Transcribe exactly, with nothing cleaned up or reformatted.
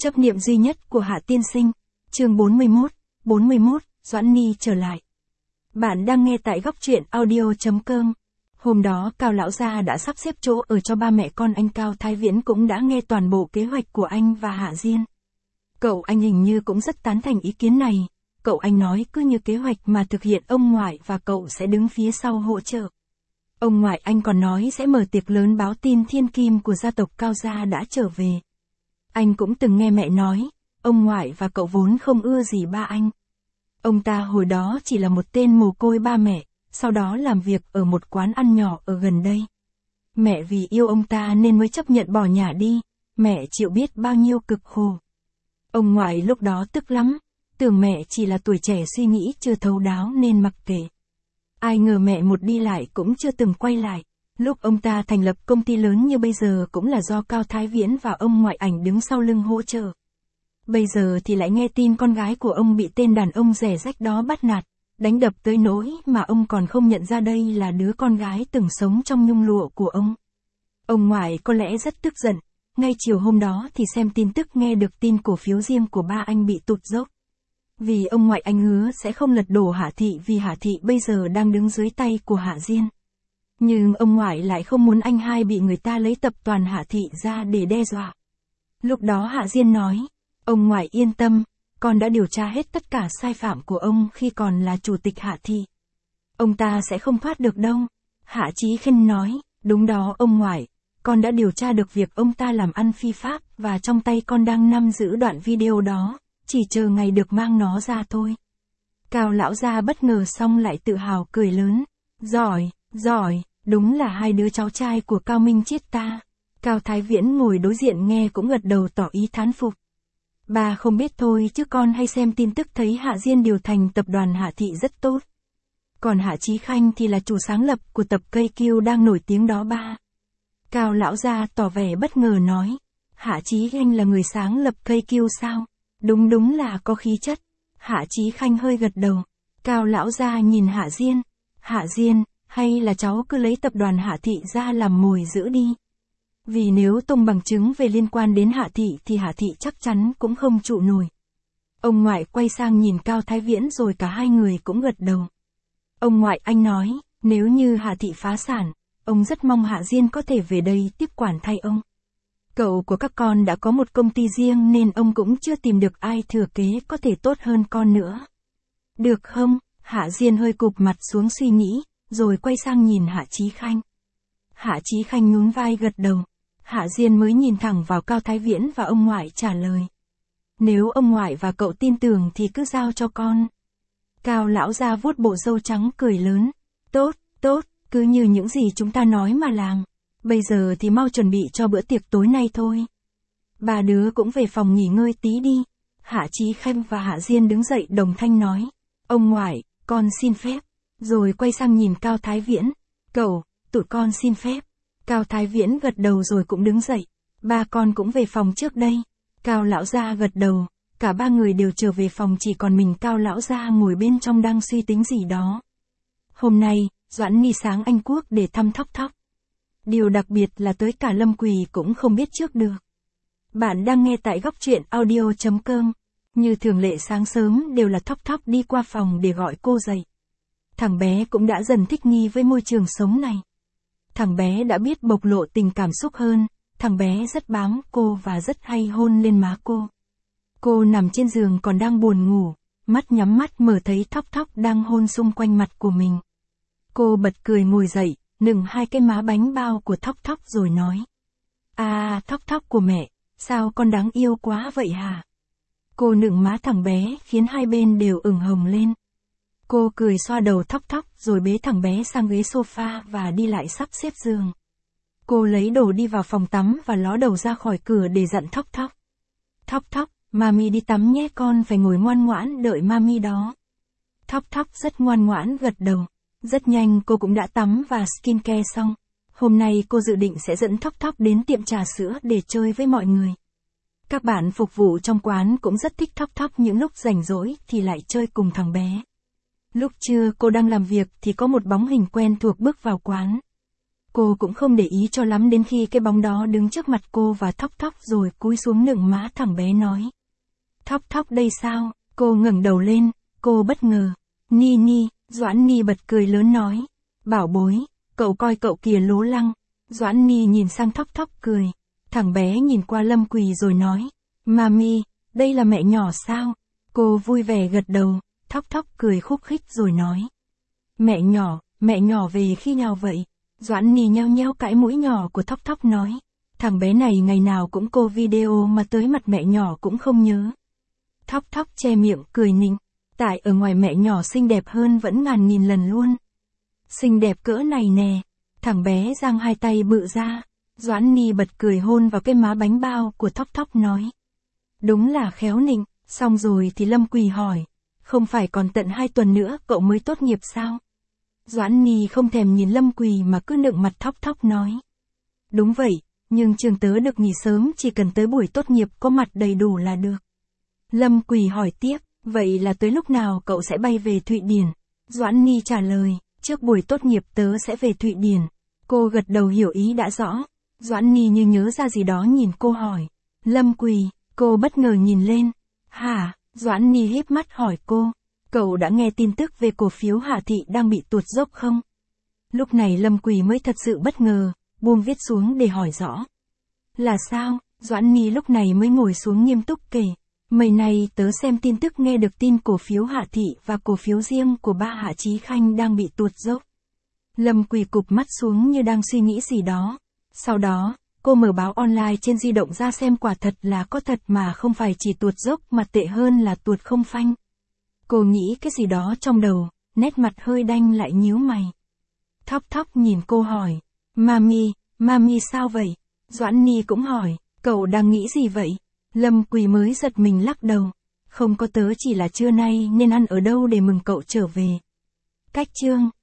Chấp niệm duy nhất của Hạ tiên sinh. Chương bốn mươi mốt, bốn mươi mốt, Doãn Ni trở lại. Bạn đang nghe tại góc truyện audio chấm com. Hôm đó Cao lão gia đã sắp xếp chỗ ở cho ba mẹ con anh. Cao Thái Viễn cũng đã nghe toàn bộ kế hoạch của anh và Hạ Diên. Cậu anh hình như cũng rất tán thành ý kiến này. Cậu anh nói cứ như kế hoạch mà thực hiện, ông ngoại và cậu sẽ đứng phía sau hỗ trợ. Ông ngoại anh còn nói sẽ mở tiệc lớn báo tin thiên kim của gia tộc Cao gia đã trở về. Anh cũng từng nghe mẹ nói, ông ngoại và cậu vốn không ưa gì ba anh. Ông ta hồi đó chỉ là một tên mồ côi ba mẹ, sau đó làm việc ở một quán ăn nhỏ ở gần đây. Mẹ vì yêu ông ta nên mới chấp nhận bỏ nhà đi, mẹ chịu biết bao nhiêu cực khổ. Ông ngoại lúc đó tức lắm, tưởng mẹ chỉ là tuổi trẻ suy nghĩ chưa thấu đáo nên mặc kệ. Ai ngờ mẹ một đi lại cũng chưa từng quay lại. Lúc ông ta thành lập công ty lớn như bây giờ cũng là do Cao Thái Viễn và ông ngoại ảnh đứng sau lưng hỗ trợ. Bây giờ thì lại nghe tin con gái của ông bị tên đàn ông rẻ rách đó bắt nạt, đánh đập tới nỗi mà ông còn không nhận ra đây là đứa con gái từng sống trong nhung lụa của ông. Ông ngoại có lẽ rất tức giận, ngay chiều hôm đó thì xem tin tức nghe được tin cổ phiếu riêng của ba anh bị tụt dốc. Vì ông ngoại anh hứa sẽ không lật đổ Hạ Thị vì Hạ Thị bây giờ đang đứng dưới tay của Hạ Diên. Nhưng ông ngoại lại không muốn anh hai bị người ta lấy tập đoàn Hạ Thị ra để đe dọa. Lúc đó Hạ Diên nói, ông ngoại yên tâm, con đã điều tra hết tất cả sai phạm của ông khi còn là chủ tịch Hạ Thị. Ông ta sẽ không thoát được đâu. Hạ Chí Khinh nói, đúng đó ông ngoại, con đã điều tra được việc ông ta làm ăn phi pháp và trong tay con đang nắm giữ đoạn video đó, chỉ chờ ngày được mang nó ra thôi. Cao lão gia bất ngờ xong lại tự hào cười lớn, giỏi, giỏi. Đúng là hai đứa cháu trai của Cao Minh Chiết ta. Cao Thái Viễn ngồi đối diện nghe cũng gật đầu tỏ ý thán phục. Bà không biết thôi chứ con hay xem tin tức thấy Hạ Diên điều thành tập đoàn Hạ Thị rất tốt. Còn Hạ Chí Khanh thì là chủ sáng lập của tập K Q đang nổi tiếng đó ba. Cao lão gia tỏ vẻ bất ngờ nói, Hạ Chí Khanh là người sáng lập K Q sao? Đúng đúng là có khí chất. Hạ Chí Khanh hơi gật đầu. Cao lão gia nhìn Hạ Diên. Hạ Diên, hay là cháu cứ lấy tập đoàn Hạ Thị ra làm mồi giữ đi. Vì nếu tung bằng chứng về liên quan đến Hạ Thị thì Hạ Thị chắc chắn cũng không trụ nổi. Ông ngoại quay sang nhìn Cao Thái Viễn rồi cả hai người cũng gật đầu. Ông ngoại anh nói, nếu như Hạ Thị phá sản, ông rất mong Hạ Diên có thể về đây tiếp quản thay ông. Cậu của các con đã có một công ty riêng nên ông cũng chưa tìm được ai thừa kế có thể tốt hơn con nữa. Được không? Hạ Diên hơi cụp mặt xuống suy nghĩ, rồi quay sang nhìn Hạ Chí Khanh. Hạ Chí Khanh nhún vai gật đầu. Hạ Diên mới nhìn thẳng vào Cao Thái Viễn và ông ngoại trả lời. Nếu ông ngoại và cậu tin tưởng thì cứ giao cho con. Cao lão gia vuốt bộ râu trắng cười lớn. Tốt, tốt, cứ như những gì chúng ta nói mà làm. Bây giờ thì mau chuẩn bị cho bữa tiệc tối nay thôi. Ba đứa cũng về phòng nghỉ ngơi tí đi. Hạ Chí Khanh và Hạ Diên đứng dậy đồng thanh nói. Ông ngoại, con xin phép. Rồi quay sang nhìn Cao Thái Viễn. Cậu, tụi con xin phép. Cao Thái Viễn gật đầu rồi cũng đứng dậy. Ba con cũng về phòng trước đây. Cao lão gia gật đầu. Cả ba người đều trở về phòng, chỉ còn mình Cao lão gia ngồi bên trong đang suy tính gì đó. Hôm nay, Doãn Ni sáng Anh Quốc để thăm Thóc Thóc. Điều đặc biệt là tới cả Lâm Quỳ cũng không biết trước được. Bạn đang nghe tại góc truyện audio chấm com. Như thường lệ sáng sớm đều là Thóc Thóc đi qua phòng để gọi cô dậy. Thằng bé cũng đã dần thích nghi với môi trường sống này. Thằng bé đã biết bộc lộ tình cảm xúc hơn, thằng bé rất bám cô và rất hay hôn lên má cô. Cô nằm trên giường còn đang buồn ngủ, mắt nhắm mắt mở thấy Thóc Thóc đang hôn xung quanh mặt của mình. Cô bật cười ngồi dậy, nựng hai cái má bánh bao của Thóc Thóc rồi nói. À, Thóc Thóc của mẹ, sao con đáng yêu quá vậy hả? Cô nựng má thằng bé khiến hai bên đều ửng hồng lên. Cô cười xoa đầu Thóc Thóc rồi bế thằng bé sang ghế sofa và đi lại sắp xếp giường. Cô lấy đồ đi vào phòng tắm và ló đầu ra khỏi cửa để dặn Thóc Thóc. Thóc Thóc, mami đi tắm nhé, con phải ngồi ngoan ngoãn đợi mami đó. Thóc Thóc rất ngoan ngoãn gật đầu. Rất nhanh cô cũng đã tắm và skincare xong. Hôm nay cô dự định sẽ dẫn Thóc Thóc đến tiệm trà sữa để chơi với mọi người. Các bạn phục vụ trong quán cũng rất thích Thóc Thóc, những lúc rảnh rỗi thì lại chơi cùng thằng bé. Lúc trưa cô đang làm việc thì có một bóng hình quen thuộc bước vào quán. Cô cũng không để ý cho lắm đến khi cái bóng đó đứng trước mặt cô và Thóc Thóc rồi cúi xuống nựng má thằng bé nói. Thóc Thóc đây sao? Cô ngẩng đầu lên, cô bất ngờ. Ni Ni, Doãn Ni bật cười lớn nói. Bảo bối, cậu coi cậu kìa lố lăng. Doãn Ni nhìn sang Thóc Thóc cười. Thằng bé nhìn qua Lâm Quỳ rồi nói. Mami, đây là mẹ nhỏ sao? Cô vui vẻ gật đầu, Thóc Thóc cười khúc khích rồi nói. Mẹ nhỏ, mẹ nhỏ về khi nào vậy? Doãn Ni nheo nheo cái mũi nhỏ của Thóc Thóc nói. Thằng bé này ngày nào cũng cô video mà tới mặt mẹ nhỏ cũng không nhớ. Thóc Thóc che miệng cười nịnh. Tại ở ngoài mẹ nhỏ xinh đẹp hơn vẫn ngàn nghìn lần luôn. Xinh đẹp cỡ này nè. Thằng bé giang hai tay bự ra. Doãn Ni bật cười hôn vào cái má bánh bao của Thóc Thóc nói. Đúng là khéo nịnh. Xong rồi thì Lâm Quỳ hỏi. Không phải còn tận hai tuần nữa cậu mới tốt nghiệp sao? Doãn Ni không thèm nhìn Lâm Quỳ mà cứ nựng mặt Thóc Thóc nói. Đúng vậy, nhưng trường tớ được nghỉ sớm chỉ cần tới buổi tốt nghiệp có mặt đầy đủ là được. Lâm Quỳ hỏi tiếp, vậy là tới lúc nào cậu sẽ bay về Thụy Điển? Doãn Ni trả lời, trước buổi tốt nghiệp tớ sẽ về Thụy Điển. Cô gật đầu hiểu ý đã rõ. Doãn Ni như nhớ ra gì đó nhìn cô hỏi. Lâm Quỳ, cô bất ngờ nhìn lên. Hả? Doãn Ni híp mắt hỏi cô. Cậu đã nghe tin tức về cổ phiếu Hạ Thị đang bị tuột dốc không? Lúc này Lâm Quỳ mới thật sự bất ngờ, buông viết xuống để hỏi rõ. Là sao? Doãn Ni lúc này mới ngồi xuống nghiêm túc kể. Mấy nay tớ xem tin tức nghe được tin cổ phiếu Hạ Thị và cổ phiếu riêng của ba Hạ Chí Khanh đang bị tuột dốc. Lâm Quỳ cụp mắt xuống như đang suy nghĩ gì đó. Sau đó, cô mở báo online trên di động ra xem quả thật là có thật mà không phải chỉ tuột dốc mà tệ hơn là tuột không phanh. Cô nghĩ cái gì đó trong đầu, nét mặt hơi đanh lại nhíu mày. Thóc Thóc nhìn cô hỏi. Mami, Mami sao vậy? Doãn Ni cũng hỏi, cậu đang nghĩ gì vậy? Lâm Quỳ mới giật mình lắc đầu. Không có tớ chỉ là trưa nay nên ăn ở đâu để mừng cậu trở về. Cách chương